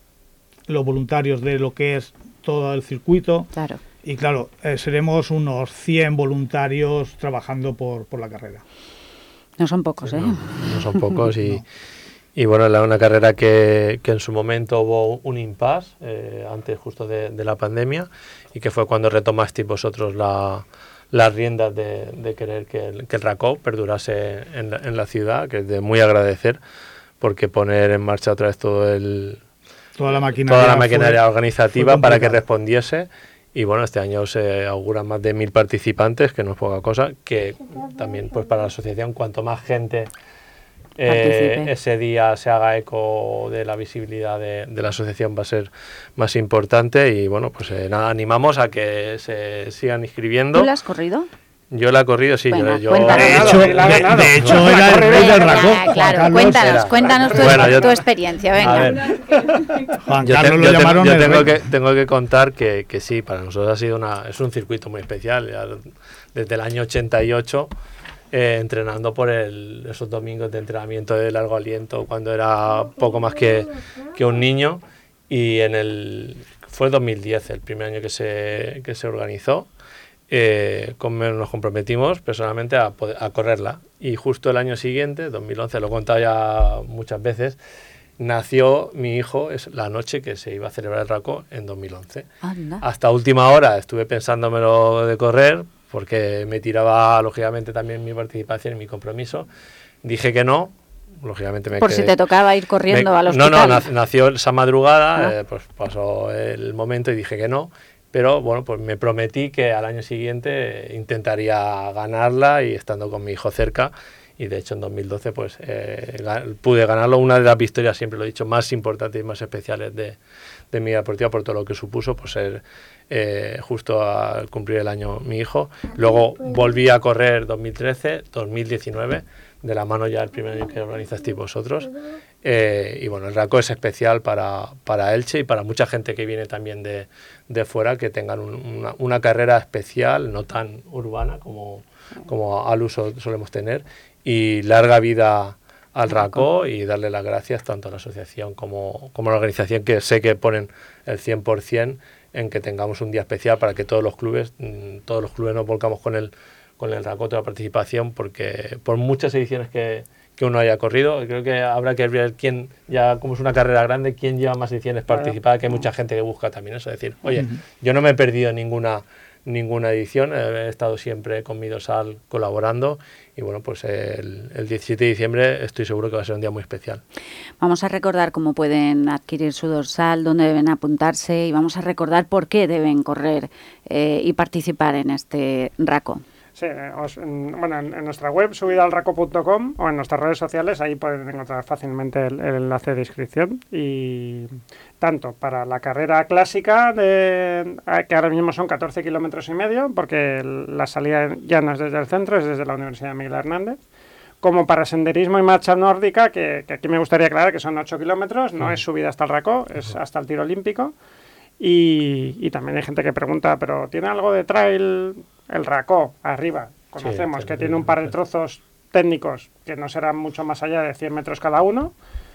los voluntarios de lo que es todo el circuito. Claro. Y claro, eh, seremos unos cien voluntarios trabajando por, por la carrera. No son pocos, ¿eh? No, no son pocos y, y bueno, la, una carrera que, que en su momento hubo un impasse, eh, antes justo de, de la pandemia, y que fue cuando retomasteis vosotros la, las riendas de, de querer que el, que el Racó perdurase en la, en la ciudad, que es de muy agradecer, porque poner en marcha otra vez todo el, Toda la maquinaria, toda la maquinaria fue- organizativa fue para que complicado. respondiese. Y bueno, este año se auguran más de mil participantes, que no es poca cosa, que también pues para la asociación, cuanto más gente eh, Participe. ese día se haga eco de la visibilidad de, de la asociación, va a ser más importante. Y bueno, pues eh, nada, animamos a que se sigan inscribiendo. ¿Tú la has corrido? Yo la he corrido, sí. Venga, yo, yo- cuéntanos. De ganado, hecho, sí, la ha de, ganado. de hecho era el rey del Racó. Ah, Juan claro, Carlos, cuéntanos, era- cuéntanos tu, Bueno, yo- tu experiencia, venga. A ver, Juan Yo, te- Carlos yo lo tengo- llamaron yo el tengo, rey. que, tengo que contar que, que sí, para nosotros ha sido una, es un circuito muy especial. Ya desde el año ochenta y ocho, eh, entrenando por el, esos domingos de entrenamiento de largo aliento, cuando era poco más que, que un niño. Y en el fue el dos mil diez, el primer año que se, que se organizó. Eh, con, nos comprometimos personalmente a, poder, a correrla. Y justo el año siguiente, dos mil once, lo he contado ya muchas veces, nació mi hijo, es la noche que se iba a celebrar el Racó en dos mil once. Anda. Hasta última hora estuve pensándomelo de correr, porque me tiraba lógicamente también mi participación y mi compromiso. Dije que no, lógicamente me Por quedé- si te tocaba ir corriendo me- al No, hospital. no, nac- nació esa madrugada, Ah. eh, pues pasó el momento y dije que no. Pero bueno, pues me prometí que al año siguiente intentaría ganarla y estando con mi hijo cerca. y de hecho en dos mil doce pues eh, pude ganarlo, una de las victorias, siempre lo he dicho, más importantes y más especiales de, de mi vida deportiva por todo lo que supuso, por ser eh, justo al cumplir el año mi hijo. Luego volví a correr dos mil trece, dos mil diecinueve, de la mano ya el primer año que organizasteis vosotros, eh, y bueno, el RACO es especial para, para Elche y para mucha gente que viene también de, de fuera, que tengan un, una, una carrera especial, no tan urbana como, como al uso solemos tener, y larga vida al RACO, y darle las gracias tanto a la asociación como, como a la organización, que sé que ponen el cien por ciento en que tengamos un día especial para que todos los clubes, todos los clubes nos volcamos con el con el RACO, toda la participación, porque por muchas ediciones que, que uno haya corrido, creo que habrá que ver quién, ya como es una carrera grande, quién lleva más ediciones participadas, que hay mucha gente que busca también eso, decir, oye, uh-huh. yo no me he perdido ninguna ninguna edición, he estado siempre con mi dorsal colaborando, y bueno, pues el, el diecisiete de diciembre estoy seguro que va a ser un día muy especial. Vamos a recordar cómo pueden adquirir su dorsal, dónde deben apuntarse, y vamos a recordar por qué deben correr eh, y participar en este RACO. Sí, os, bueno, en, en nuestra web subidalraco punto com o en nuestras redes sociales, ahí pueden encontrar fácilmente el, el enlace de inscripción, y tanto para la carrera clásica, de, que ahora mismo son catorce kilómetros y medio, porque la salida ya no es desde el centro, es desde la Universidad de Miguel Hernández, como para senderismo y marcha nórdica, que, que aquí me gustaría aclarar que son ocho kilómetros, no es subida hasta el RACO, es hasta el tiro olímpico. Y, y también hay gente que pregunta, ¿pero tiene algo de trail el RACO arriba? Conocemos sí, que tiene un par de trozos técnicos que no serán mucho más allá de cien metros cada uno,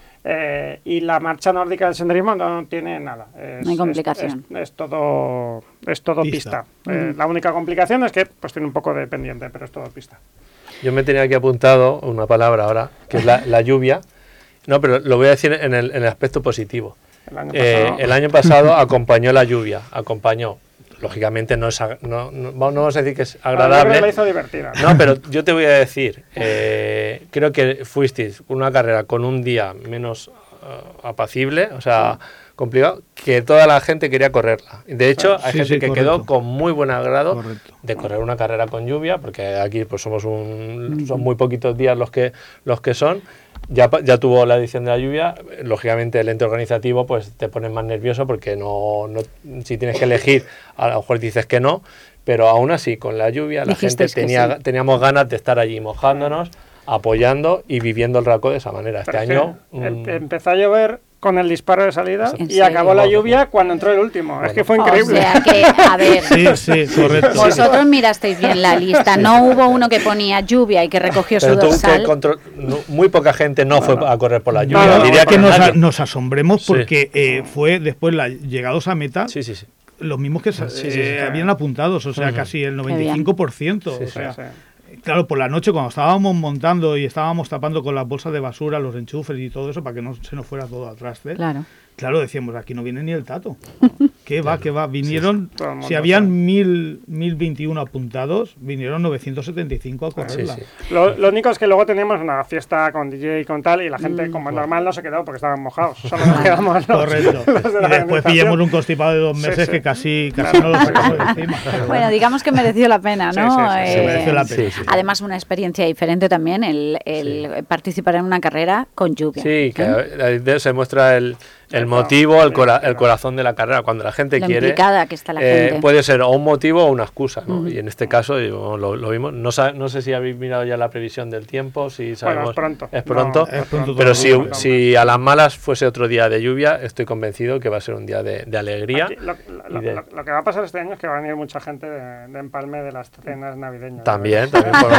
eh, y la marcha nórdica del senderismo no tiene nada. Es, no hay complicación. Es, es, es todo, es todo pista. pista. Mm. Eh, la única complicación es que pues tiene un poco de pendiente, pero es todo pista. Yo me tenía aquí apuntado una palabra ahora, que es la, la lluvia. No, pero lo voy a decir en el, en el aspecto positivo. El año, eh, el año pasado acompañó la lluvia, acompañó. Lógicamente no es no, no, no vamos a decir que es agradable. La hizo divertida. No, pero yo te voy a decir, eh, creo que fuisteis una carrera con un día menos uh, apacible, o sea, complicado, que toda la gente quería correrla. De hecho, hay sí, gente sí, que correcto. quedó con muy buen agrado Correcto. de correr una carrera con lluvia, porque aquí pues somos un, son muy poquitos días los que los que son. Ya, ya tuvo la edición de la lluvia, lógicamente el ente organizativo pues te pone más nervioso porque no, no si tienes que elegir, a lo mejor dices que no, pero aún así con la lluvia la gente tenía, sí. teníamos ganas de estar allí mojándonos, apoyando y viviendo el RACO de esa manera. Este pero año... Em, empezó a llover con el disparo de salida y serio? acabó la lluvia cuando entró el último. Bueno. Es que fue increíble. O sea que, a ver, sí, sí, correcto. Vosotros mirasteis bien la lista. No hubo uno que ponía lluvia y que recogió pero su tú dorsal. Que control, no, muy poca gente no, no fue no. a correr por la lluvia. No, no, diría que que nos, a, nos asombremos porque sí. eh, fue después, la, llegados a meta, sí, sí, sí. los mismos que sí, sí, sí, eh, sí. habían apuntados, o sea, uh-huh. casi el noventa y cinco por ciento. Sí, o sea, sí, sí. Claro, por la noche cuando estábamos montando y estábamos tapando con las bolsas de basura los enchufes y todo eso para que no se nos fuera todo atrás, ¿eh? Claro. Claro, decíamos, aquí no viene ni el tato. ¿Qué va, qué va? Vinieron, sí, sí. si habían mil, mil veintiuno apuntados, vinieron novecientos setenta y cinco a correrla. Sí, sí. Lo, lo único es que luego teníamos una fiesta con D J y con tal, y la gente, mm, como es normal, no se quedó porque estaban mojados. Solo nos quedamos los, correcto. Los de y después pillamos un constipado de dos meses sí, sí. que casi, casi no lo sacamos de encima. Bueno, digamos que mereció la pena, ¿no? Sí, sí, sí, eh, se mereció la pena. Sí, sí. Además, una experiencia diferente también el, el sí. participar en una carrera con lluvia. Sí, que ¿eh? se muestra el... El motivo, el, cora el corazón de la carrera, cuando la gente lo quiere, implicada que está la eh, gente. Puede ser o un motivo o una excusa, ¿no? Uh-huh. Y en este caso yo, lo, lo vimos. No, no sé si habéis mirado ya la previsión del tiempo, si sabemos. Bueno, es pronto. Es pronto, no, es pronto pero si, pronto. si a las malas fuese otro día de lluvia, estoy convencido que va a ser un día de, de alegría. Aquí, lo, lo, de... Lo, lo que va a pasar este año es que va a venir mucha gente de, de empalme de las cenas navideñas. También, también por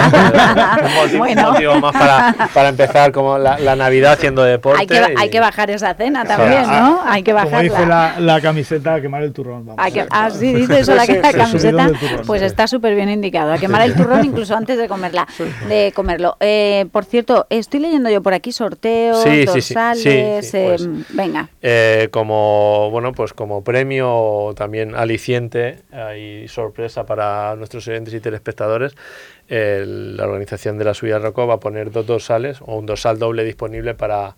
un motivo, bueno. motivo más para, para empezar como la, la Navidad haciendo deporte. Hay que, y... hay que bajar esa cena también, ¿no? Hay que bajarla. Como dice la, la camiseta, a quemar el turrón. Vamos. A que, ah, sí, dice eso la, la camiseta. Pues está súper bien indicado. A quemar el turrón incluso antes de comerla, de comerlo. Eh, por cierto, estoy leyendo yo por aquí sorteos, sí, dorsales. Sí, sí, sí, eh, pues, venga. Eh, como bueno, pues como premio también aliciente y sorpresa para nuestros oyentes y telespectadores, el, la organización de la Subida al RACO va a poner dos dorsales o un dorsal doble disponible para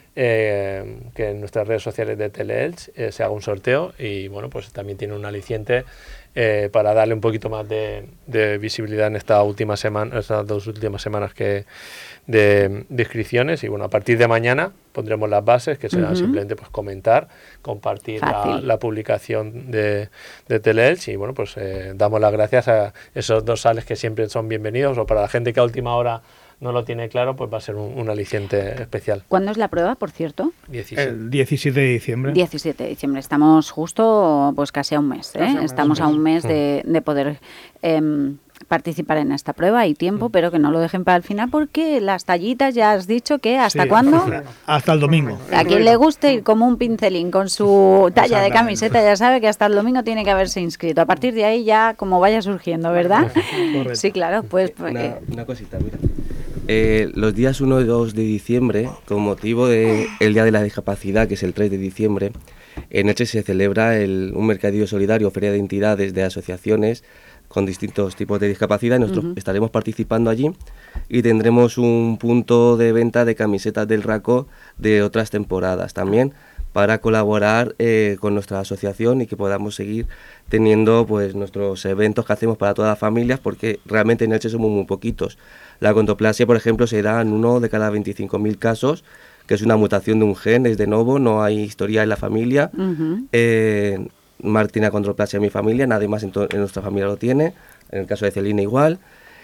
Eh, que en nuestras redes sociales de Teleelch eh, se haga un sorteo y bueno, pues también tiene un aliciente eh, para darle un poquito más de, de visibilidad en esta última semana, estas dos últimas semanas que de, de inscripciones. Y bueno, a partir de mañana pondremos las bases, que serán uh-huh. simplemente pues comentar, compartir la, la publicación de, de Teleelch, y bueno, pues eh, damos las gracias a esos dos sales que siempre son bienvenidos, o para la gente que a última hora no lo tiene claro, pues va a ser un, un aliciente especial. ¿Cuándo es la prueba, por cierto? diecisiete. El diecisiete de diciembre. diecisiete de diciembre. Estamos justo, pues casi a un mes, ¿eh? Casi a un Estamos mes. a un mes de, de poder eh, participar en esta prueba. Hay tiempo, mm. pero que no lo dejen para el final, porque las tallitas ya has dicho que ¿hasta sí, cuándo? Hasta el domingo. A quien le guste ir como un pincelín con su talla de camiseta, ya sabe que hasta el domingo tiene que haberse inscrito. A partir de ahí ya como vaya surgiendo, ¿verdad? Correcto. Sí, claro. Pues, una, eh, una cosita, mira. Eh, los días uno y dos de diciembre, con motivo del Día de la Discapacidad, que es el tres de diciembre, en Elche se celebra el, un mercadillo solidario, feria de entidades, de asociaciones con distintos tipos de discapacidad. Nosotros uh-huh. estaremos participando allí y tendremos un punto de venta de camisetas del RACO de otras temporadas también, para colaborar eh, con nuestra asociación y que podamos seguir teniendo pues nuestros eventos que hacemos para todas las familias, porque realmente en Elche somos muy poquitos. La contoplasia, por ejemplo, se da en uno de cada veinticinco mil casos, que es una mutación de un gen, es de novo, no hay historia en la familia. Uh-huh. eh, Marc tiene contoplasia en mi familia, nadie más en, to- en nuestra familia lo tiene, en el caso de Celina igual.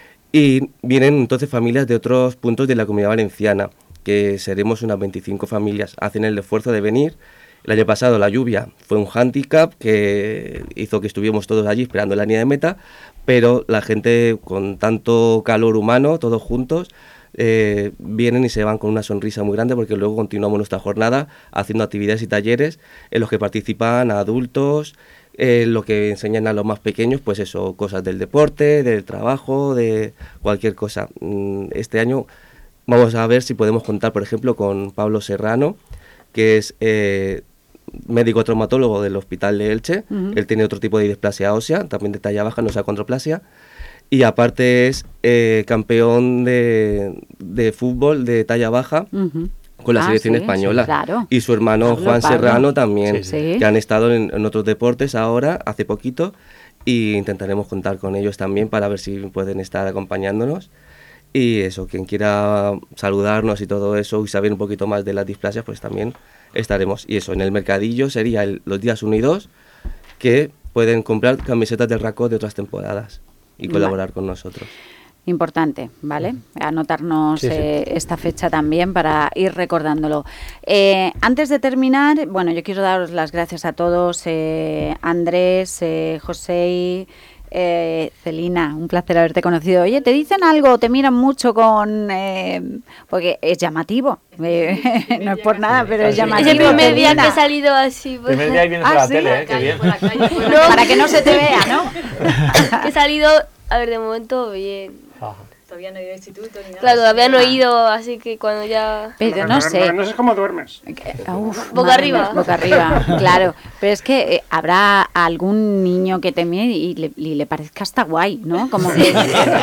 Y vienen entonces familias de otros puntos de la Comunidad Valenciana, que seremos unas veinticinco familias, hacen el esfuerzo de venir. El año pasado la lluvia fue un hándicap que hizo que estuviéramos todos allí esperando la línea de meta, pero la gente con tanto calor humano, todos juntos, eh, vienen y se van con una sonrisa muy grande, porque luego continuamos nuestra jornada haciendo actividades y talleres en los que participan adultos, eh, lo que enseñan a los más pequeños, pues eso, cosas del deporte, del trabajo, de cualquier cosa. Este año vamos a ver si podemos contar, por ejemplo, con Pablo Serrano, que es eh, médico traumatólogo del Hospital de Elche. Uh-huh. Él tiene otro tipo de displasia ósea, también de talla baja, no es acondroplasia. Y aparte es eh, campeón de, de fútbol de talla baja uh-huh. con la ah, selección sí, española. Sí, claro. Y su hermano Pablo, Juan Pablo. Serrano también, sí, sí. que han estado en, en otros deportes ahora, hace poquito, y intentaremos contar con ellos también para ver si pueden estar acompañándonos. Y eso, quien quiera saludarnos y todo eso y saber un poquito más de las displasias, pues también estaremos. Y eso, en el mercadillo sería el, los días uno y dos, que pueden comprar camisetas del RACO de otras temporadas y colaborar vale. con nosotros. Importante, ¿vale? Anotarnos sí, sí. Eh, esta fecha también para ir recordándolo. Eh, antes de terminar, bueno, yo quiero daros las gracias a todos, eh, Andrés, eh, José, Eh, Celina, un placer haberte conocido. Oye, ¿te dicen algo? ¿Te miran mucho con...? Eh, porque es llamativo. Eh, no es por nada, pero es llamativo. Es el primer día que he salido así. El primer día que vienes ah, a la ¿sí? tele, ¿eh? Qué bien. No. Para que no se te vea, ¿no? He salido, a ver, de momento bien. Ajá. Todavía no he ido al instituto ni nada. Claro, todavía no he ido, así que cuando ya... Pero no sé. No sé cómo duermes. Uf, boca arriba. Boca arriba, claro. Pero es que eh, habrá algún niño que te mire y le, y le parezca hasta guay, ¿no? Como que...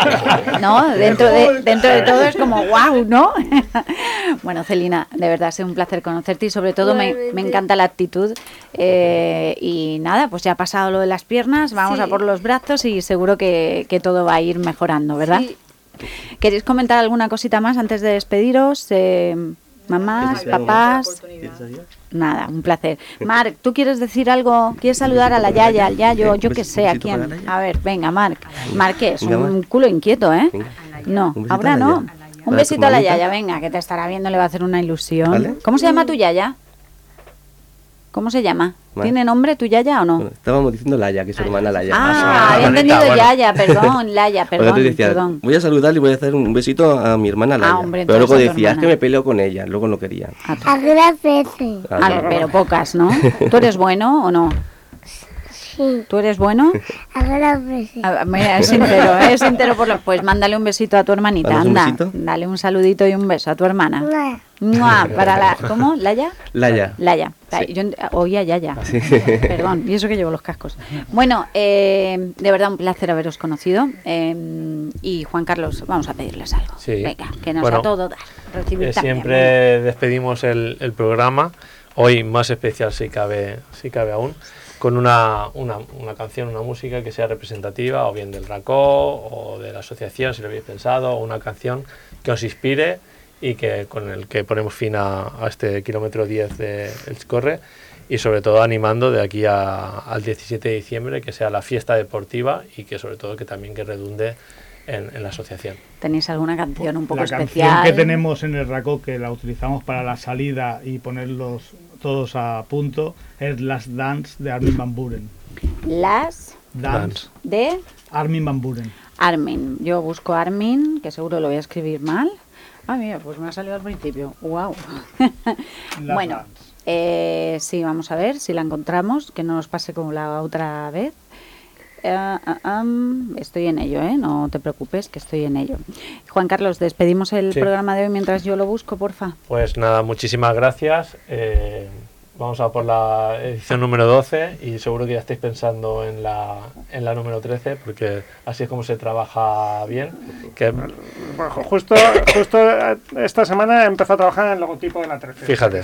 ¿no? Dentro de, dentro de todo es como guau, ¿no? Bueno, Celina, de verdad ha sido un placer conocerte y sobre todo me, me encanta la actitud. Eh, y nada, pues ya ha pasado lo de las piernas, vamos sí. a por los brazos y seguro que, que todo va a ir mejorando, ¿verdad? Sí. ¿Queréis comentar alguna cosita más antes de despediros? Eh, mamás, papás... Nada, un placer. Marc, ¿tú quieres decir algo? ¿Quieres saludar a la Yaya, al Yayo? Yo qué sé, ¿a quién? A ver, venga, Marc. Marc, ¿qué es? Un culo inquieto, ¿eh? No, ahora no. Un besito a la Yaya, venga, que te estará viendo, le va a hacer una ilusión. ¿Cómo se llama tu Yaya? ¿Cómo se llama? ¿Tiene nombre tu Yaya o no? Bueno, estábamos diciendo Laya, que es su hermana Laya. Ah, había entendido bueno. Yaya, perdón, Laya, perdón, Oye, decía, perdón. Voy a saludarle y voy a hacer un besito a mi hermana Laya. Ah, hombre, pero luego decía, es que me peleo con ella, luego no quería. Algunas veces. Ah, pero pocas, ¿no? ¿Tú eres bueno o no? Sí. ¿Tú eres bueno? Algunas veces. Ah, mira, es entero, ¿eh? es entero por lo... Pues mándale un besito a tu hermanita, anda. Besito? Dale un saludito y un beso a tu hermana. No. ¡Mua! Para la... ¿Cómo? ¿Laya? Laya. Laya. Sí. Yo oía Yaya. Sí. Perdón, y eso que llevo los cascos. Bueno, eh, de verdad un placer haberos conocido. Eh, y Juan Carlos, vamos a pedirles algo. Sí. Venga, que nos bueno, a todo dar. Recibir eh, también, siempre bueno. despedimos el, el programa. Hoy más especial si cabe, si cabe aún. con una, una, una canción, una música que sea representativa o bien del Racó o de la asociación, si lo habéis pensado, o una canción que os inspire y que con el que ponemos fin a, a este kilómetro diez de El Corre, y sobre todo animando de aquí a, al diecisiete de diciembre que sea la fiesta deportiva y que sobre todo que también que redunde en, en la asociación. ¿Tenéis alguna canción un poco la especial? La canción que tenemos en el Racó, que la utilizamos para la salida y ponerlos todos a punto, es Last Dance de Armin van Buuren. Last Dance de Armin van Buuren. Armin. Yo busco Armin, que seguro lo voy a escribir mal. Ah, mira, pues me ha salido al principio. Wow. Bueno, eh, sí, vamos a ver si la encontramos, que no nos pase como la otra vez. Uh, uh, um, estoy en ello, ¿eh? No te preocupes, que estoy en ello. Juan Carlos, despedimos el sí. programa de hoy mientras yo lo busco, porfa. Pues nada, muchísimas gracias. Eh, vamos a por la edición número doce y seguro que ya estáis pensando en la, en la número trece, porque así es como se trabaja bien. Que... Bueno, justo, justo esta semana he empezado a trabajar en el logotipo de la trece. Fíjate,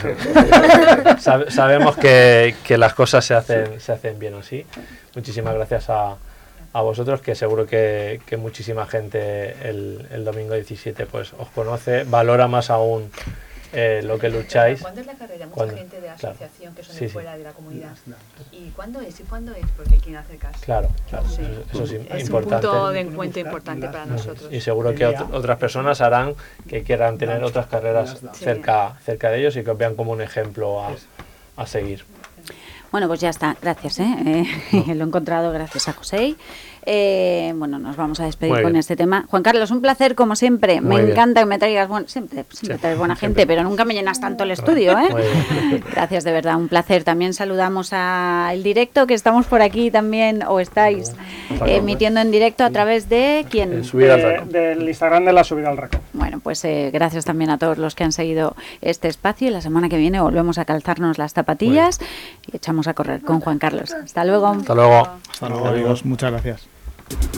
Sab sabemos que, que las cosas se hacen, se hacen bien así. Muchísimas gracias a, a vosotros, que seguro que, que muchísima gente el, el domingo diecisiete pues os conoce, valora más aún eh, lo que lucháis. ¿Cuándo es la carrera? Mucha ¿Cuándo? gente de la Claro. asociación que son Sí, de sí. fuera de la comunidad. ¿Y cuándo es? ¿Y cuándo es? Porque quieren hacer caso. Claro, claro, Sí. eso es, Es importante. un punto de encuentro importante para nosotros. Y seguro que ot otras personas harán que quieran tener otras carreras cerca, cerca de ellos y que os vean como un ejemplo a, a seguir. Bueno, pues ya está, gracias, ¿eh? Eh, lo he encontrado gracias a José. Eh, bueno, nos vamos a despedir con este tema. Juan Carlos, un placer como siempre. Muy me bien. encanta que me traigas, bueno, siempre, siempre Sí, traes buena siempre. gente, pero nunca me llenas tanto el estudio, ¿eh? Muy bien. Gracias, de verdad, un placer. También saludamos al directo, que estamos por aquí también, o estáis eh, emitiendo en directo a través de ¿quién? De, del Instagram de la Subida al Racó. Bueno, pues eh, gracias también a todos los que han seguido este espacio, y la semana que viene volvemos a calzarnos las zapatillas y echamos a correr con Juan Carlos. Hasta luego. Hasta luego. Hasta luego, amigos. Muchas gracias.